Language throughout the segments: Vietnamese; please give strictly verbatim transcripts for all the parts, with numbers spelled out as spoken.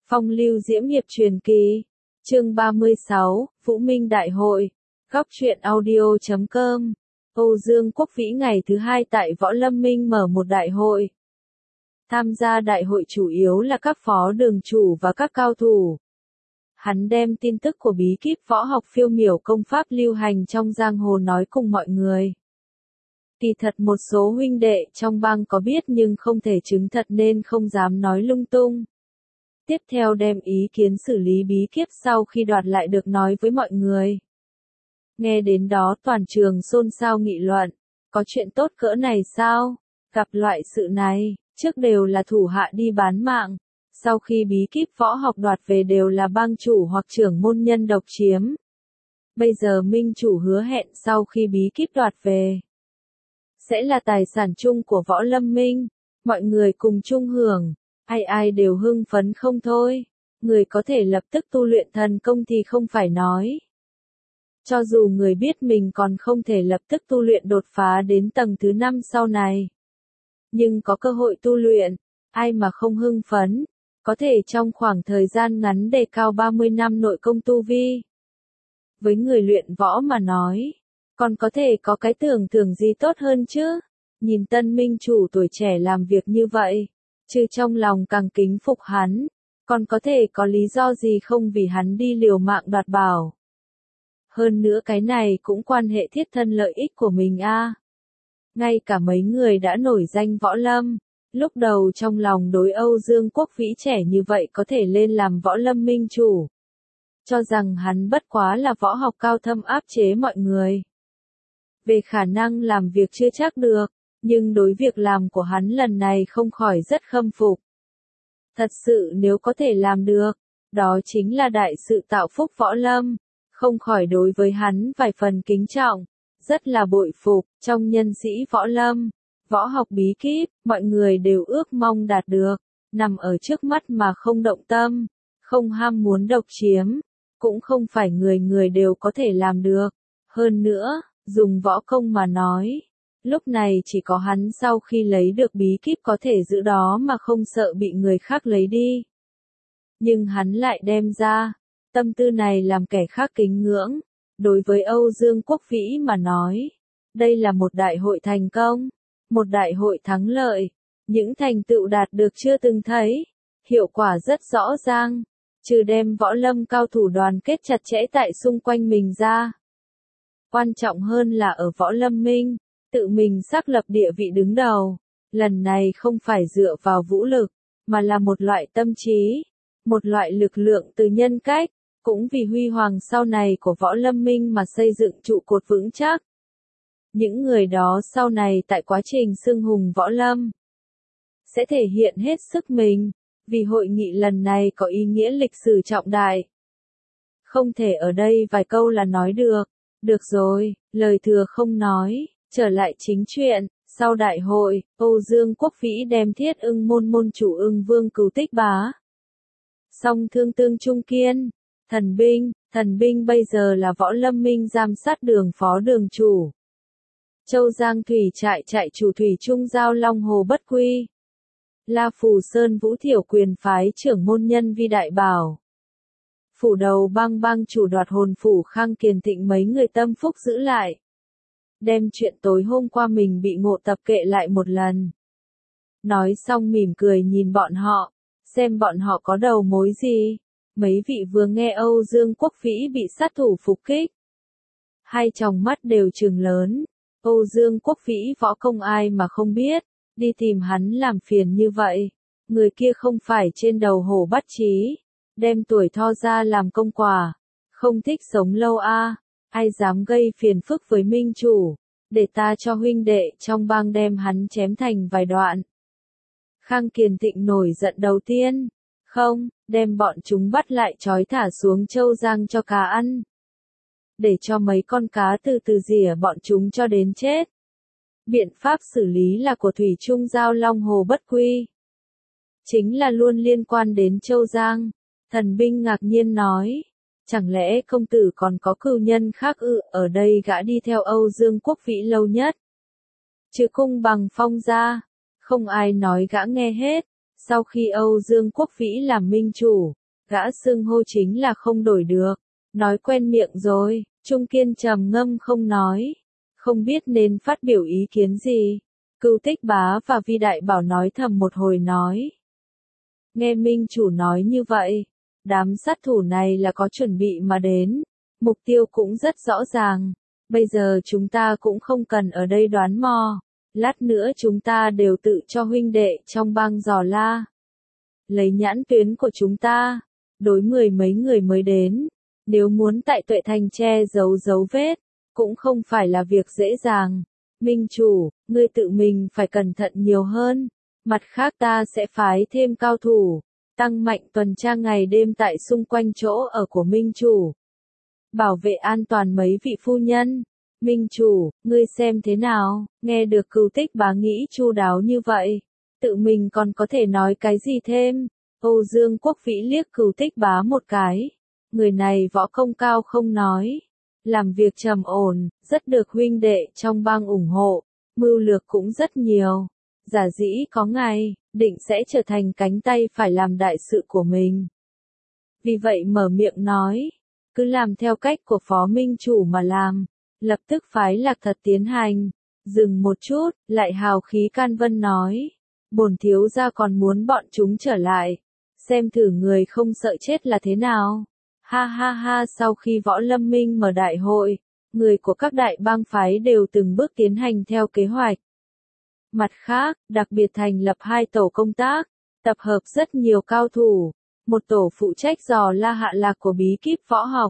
Phong lưu diễm hiệp truyền kỳ. Chương ba mươi sáu, Vũ Minh Đại hội. Góc truyện audio chấm com. Âu Dương Quốc Vĩ ngày thứ hai tại Võ Lâm Minh mở một đại hội. Tham gia đại hội chủ yếu là các phó đường chủ và các cao thủ. Hắn đem tin tức của bí kíp võ học phiêu miểu công pháp lưu hành trong giang hồ nói cùng mọi người. Kỳ thật một số huynh đệ trong bang có biết nhưng không thể chứng thật nên không dám nói lung tung. Tiếp theo đem ý kiến xử lý bí kíp sau khi đoạt lại được nói với mọi người. Nghe đến đó toàn trường xôn xao nghị luận, có chuyện tốt cỡ này sao? Gặp loại sự này, trước đều là thủ hạ đi bán mạng, sau khi bí kíp võ học đoạt về đều là bang chủ hoặc trưởng môn nhân độc chiếm. Bây giờ minh chủ hứa hẹn sau khi bí kíp đoạt về, sẽ là tài sản chung của Võ Lâm Minh, mọi người cùng chung hưởng, ai ai đều hưng phấn không thôi, người có thể lập tức tu luyện thần công thì không phải nói. Cho dù người biết mình còn không thể lập tức tu luyện đột phá đến tầng thứ năm sau này, nhưng có cơ hội tu luyện, ai mà không hưng phấn, có thể trong khoảng thời gian ngắn đề cao ba mươi năm nội công tu vi. Với người luyện võ mà nói, còn có thể có cái tưởng thưởng gì tốt hơn chứ? Nhìn tân minh chủ tuổi trẻ làm việc như vậy, chứ trong lòng càng kính phục hắn, còn có thể có lý do gì không vì hắn đi liều mạng đoạt bảo. Hơn nữa cái này cũng quan hệ thiết thân lợi ích của mình a. À. Ngay cả mấy người đã nổi danh võ lâm, lúc đầu trong lòng đối Âu Dương Quốc Vĩ trẻ như vậy có thể lên làm Võ Lâm Minh chủ, cho rằng hắn bất quá là võ học cao thâm áp chế mọi người. Về khả năng làm việc chưa chắc được, nhưng đối việc làm của hắn lần này không khỏi rất khâm phục. Thật sự nếu có thể làm được, đó chính là đại sự tạo phúc võ lâm, không khỏi đối với hắn vài phần kính trọng, rất là bội phục. Trong nhân sĩ võ lâm, võ học bí kíp, mọi người đều ước mong đạt được, nằm ở trước mắt mà không động tâm, không ham muốn độc chiếm, cũng không phải người người đều có thể làm được. Hơn nữa, dùng võ công mà nói, lúc này chỉ có hắn sau khi lấy được bí kíp có thể giữ đó mà không sợ bị người khác lấy đi. Nhưng hắn lại đem ra, tâm tư này làm kẻ khác kính ngưỡng. Đối với Âu Dương Quốc Vĩ mà nói, đây là một đại hội thành công, một đại hội thắng lợi, những thành tựu đạt được chưa từng thấy, hiệu quả rất rõ ràng, trừ đem võ lâm cao thủ đoàn kết chặt chẽ tại xung quanh mình ra. Quan trọng hơn là ở Võ Lâm Minh, tự mình xác lập địa vị đứng đầu, lần này không phải dựa vào vũ lực, mà là một loại tâm trí, một loại lực lượng từ nhân cách, cũng vì huy hoàng sau này của Võ Lâm Minh mà xây dựng trụ cột vững chắc. Những người đó sau này tại quá trình xưng hùng Võ Lâm, sẽ thể hiện hết sức mình, vì hội nghị lần này có ý nghĩa lịch sử trọng đại. Không thể ở đây vài câu là nói được. Được rồi, lời thừa không nói, trở lại chính chuyện. Sau đại hội, Âu Dương Quốc Vĩ đem Thiết Ưng môn môn chủ Ưng Vương Cửu Tích Bá, Song Thương Tương Trung Kiên, Thần Binh. Thần Binh bây giờ là Võ Lâm Minh giám sát đường phó đường chủ, Châu Giang Thủy trại trại chủ Thủy Trung Giao Long Hồ Bất Quy, La Phù Sơn Vũ Thiểu Quyền phái trưởng môn nhân Vi Đại Bảo, phủ đầu bang bang chủ Đoạt Hồn phủ Khang Kiền Thịnh mấy người tâm phúc giữ lại. Đem chuyện tối hôm qua mình bị ngộ tập kệ lại một lần. Nói xong mỉm cười nhìn bọn họ, xem bọn họ có đầu mối gì. Mấy vị vừa nghe Âu Dương Quốc Vĩ bị sát thủ phục kích, hai tròng mắt đều trừng lớn. Âu Dương Quốc Vĩ võ công ai mà không biết, đi tìm hắn làm phiền như vậy. Người kia không phải trên đầu hổ bắt chí, đem tuổi thọ ra làm công quả, không thích sống lâu a. À. Ai dám gây phiền phức với minh chủ, để ta cho huynh đệ trong bang đem hắn chém thành vài đoạn. Khang Kiền Thịnh nổi giận đầu tiên, không, đem bọn chúng bắt lại trói thả xuống Châu Giang cho cá ăn, để cho mấy con cá từ từ rỉa bọn chúng cho đến chết. Biện pháp xử lý là của Thủy Trung Giao Long Hồ Bất Quy, chính là luôn liên quan đến Châu Giang. Thần Binh ngạc nhiên nói, chẳng lẽ công tử còn có cừu nhân khác ư? Ở đây gã đi theo Âu Dương Quốc Vĩ lâu nhất, trừ Cung Bằng Phong ra, không ai nói gã nghe hết. Sau khi Âu Dương Quốc Vĩ làm minh chủ, gã xưng hô chính là không đổi được. Nói quen miệng rồi, Trung Kiên trầm ngâm không nói. Không biết nên phát biểu ý kiến gì. Cưu Tích Bá và Vi Đại Bảo nói thầm một hồi nói. Nghe minh chủ nói như vậy, đám sát thủ này là có chuẩn bị mà đến. Mục tiêu cũng rất rõ ràng. Bây giờ chúng ta cũng không cần ở đây đoán mò. Lát nữa chúng ta đều tự cho huynh đệ trong bang dò la. Lấy nhãn tuyến của chúng ta, đối mười mấy người mới đến. Nếu muốn tại Tuệ Thành che giấu dấu vết, cũng không phải là việc dễ dàng. Minh chủ, ngươi tự mình phải cẩn thận nhiều hơn. Mặt khác ta sẽ phái thêm cao thủ, tăng mạnh tuần tra ngày đêm tại xung quanh chỗ ở của Minh chủ. Bảo vệ an toàn mấy vị phu nhân. Minh chủ, ngươi xem thế nào? Nghe được Cưu Tích Bá nghĩ chu đáo như vậy, tự mình còn có thể nói cái gì thêm? Âu Dương Quốc Vĩ liếc Cưu Tích Bá một cái. Người này võ công cao không nói, làm việc trầm ổn, rất được huynh đệ trong bang ủng hộ, mưu lược cũng rất nhiều. Giả dĩ có ngày, định sẽ trở thành cánh tay phải làm đại sự của mình. Vì vậy mở miệng nói, cứ làm theo cách của Phó Minh chủ mà làm. Lập tức phái Lạc Thật tiến hành. Dừng một chút, lại hào khí can vân nói. Bổn thiếu gia còn muốn bọn chúng trở lại. Xem thử người không sợ chết là thế nào. Ha ha ha, sau khi Võ Lâm Minh mở đại hội, người của các đại bang phái đều từng bước tiến hành theo kế hoạch. Mặt khác, đặc biệt thành lập hai tổ công tác, tập hợp rất nhiều cao thủ. Một tổ phụ trách dò la hạ lạc của bí kíp võ học,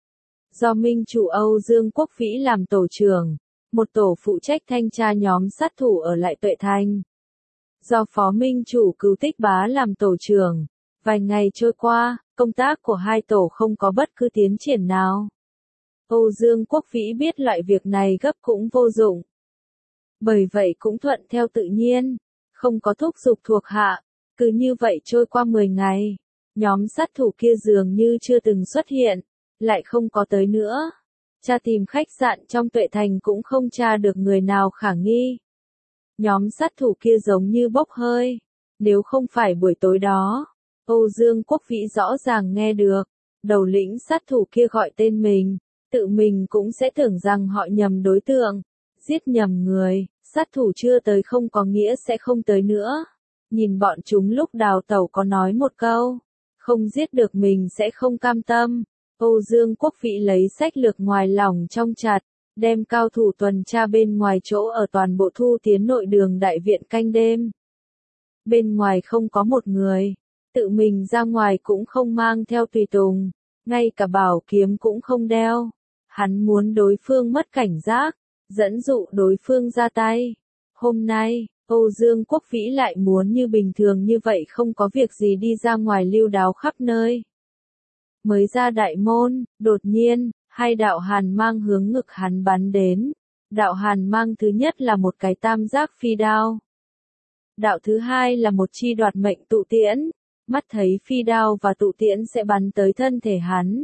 do minh chủ Âu Dương Quốc Vĩ làm tổ trưởng. Một tổ phụ trách thanh tra nhóm sát thủ ở lại Tuệ Thành, do phó minh chủ Cưu Tích Bá làm tổ trưởng. Vài ngày trôi qua, công tác của hai tổ không có bất cứ tiến triển nào. Âu Dương Quốc Vĩ biết loại việc này gấp cũng vô dụng. Bởi vậy cũng thuận theo tự nhiên, không có thúc giục thuộc hạ. Cứ như vậy trôi qua mười ngày, nhóm sát thủ kia dường như chưa từng xuất hiện, lại không có tới nữa. Tra tìm khách sạn trong Tuệ Thành cũng không tra được người nào khả nghi. Nhóm sát thủ kia giống như bốc hơi. Nếu không phải buổi tối đó, Âu Dương Quốc Vĩ rõ ràng nghe được đầu lĩnh sát thủ kia gọi tên mình, tự mình cũng sẽ tưởng rằng họ nhầm đối tượng, giết nhầm người. Sát thủ chưa tới không có nghĩa sẽ không tới nữa. Nhìn bọn chúng lúc đào tẩu có nói một câu, không giết được mình sẽ không cam tâm. Âu Dương Quốc Vĩ lấy sách lược ngoài lỏng trong chặt, đem cao thủ tuần tra bên ngoài chỗ ở toàn bộ thu tiến nội đường đại viện canh đêm. Bên ngoài không có một người, tự mình ra ngoài cũng không mang theo tùy tùng, ngay cả bảo kiếm cũng không đeo. Hắn muốn đối phương mất cảnh giác, dẫn dụ đối phương ra tay. Hôm nay, Âu Dương Quốc Vĩ lại muốn như bình thường như vậy không có việc gì đi ra ngoài lưu đáo khắp nơi. Mới ra đại môn, đột nhiên, hai đạo hàn mang hướng ngực hắn bắn đến. Đạo hàn mang thứ nhất là một cái tam giác phi đao. Đạo thứ hai là một chi đoạt mệnh tụ tiễn. Mắt thấy phi đao và tụ tiễn sẽ bắn tới thân thể hắn.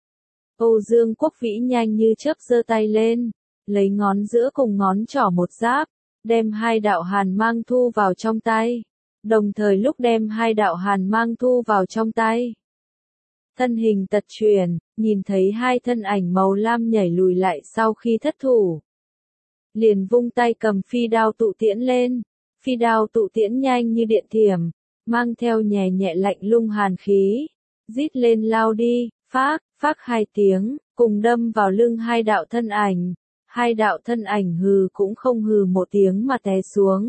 Âu Dương Quốc Vĩ nhanh như chớp giơ tay lên, lấy ngón giữa cùng ngón trỏ một giáp, đem hai đạo hàn mang thu vào trong tay. Đồng thời lúc đem hai đạo hàn mang thu vào trong tay, thân hình tật chuyển, nhìn thấy hai thân ảnh màu lam nhảy lùi lại sau khi thất thủ. Liền vung tay cầm phi đao tụ tiễn lên, phi đao tụ tiễn nhanh như điện thiểm, mang theo nhẹ nhẹ lạnh lùng hàn khí, rít lên lao đi, phác, phác hai tiếng, cùng đâm vào lưng hai đạo thân ảnh. Hai đạo thân ảnh hừ cũng không hừ một tiếng mà té xuống.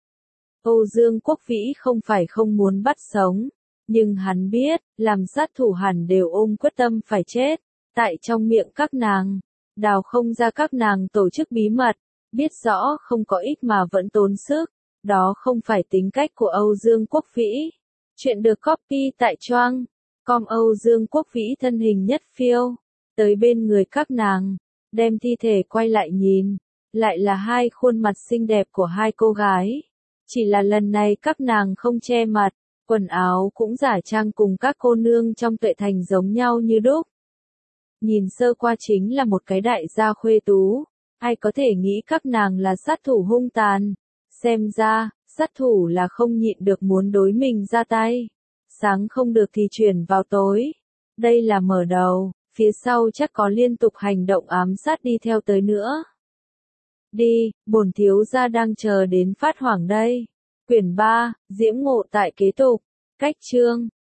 Âu Dương Quốc Vĩ không phải không muốn bắt sống, nhưng hắn biết, làm sát thủ hẳn đều ôm quyết tâm phải chết. Tại trong miệng các nàng, đào không ra các nàng tổ chức bí mật, biết rõ không có ích mà vẫn tốn sức. Đó không phải tính cách của Âu Dương Quốc Vĩ. Chuyện được copy tại Choang com. Âu Dương Quốc Vĩ thân hình nhất phiêu tới bên người các nàng, đem thi thể quay lại nhìn, lại là hai khuôn mặt xinh đẹp của hai cô gái. Chỉ là lần này các nàng không che mặt, quần áo cũng giả trang cùng các cô nương trong Tuệ Thành giống nhau như đúc. Nhìn sơ qua chính là một cái đại gia khuê tú, ai có thể nghĩ các nàng là sát thủ hung tàn. Xem ra, sát thủ là không nhịn được muốn đối mình ra tay. Sáng không được thì chuyển vào tối. Đây là mở đầu, phía sau chắc có liên tục hành động ám sát đi theo tới nữa. Đi, bổn thiếu gia đang chờ đến phát hoảng đây. Quyển ba, Diễm Ngộ tại kế tục. Cách chương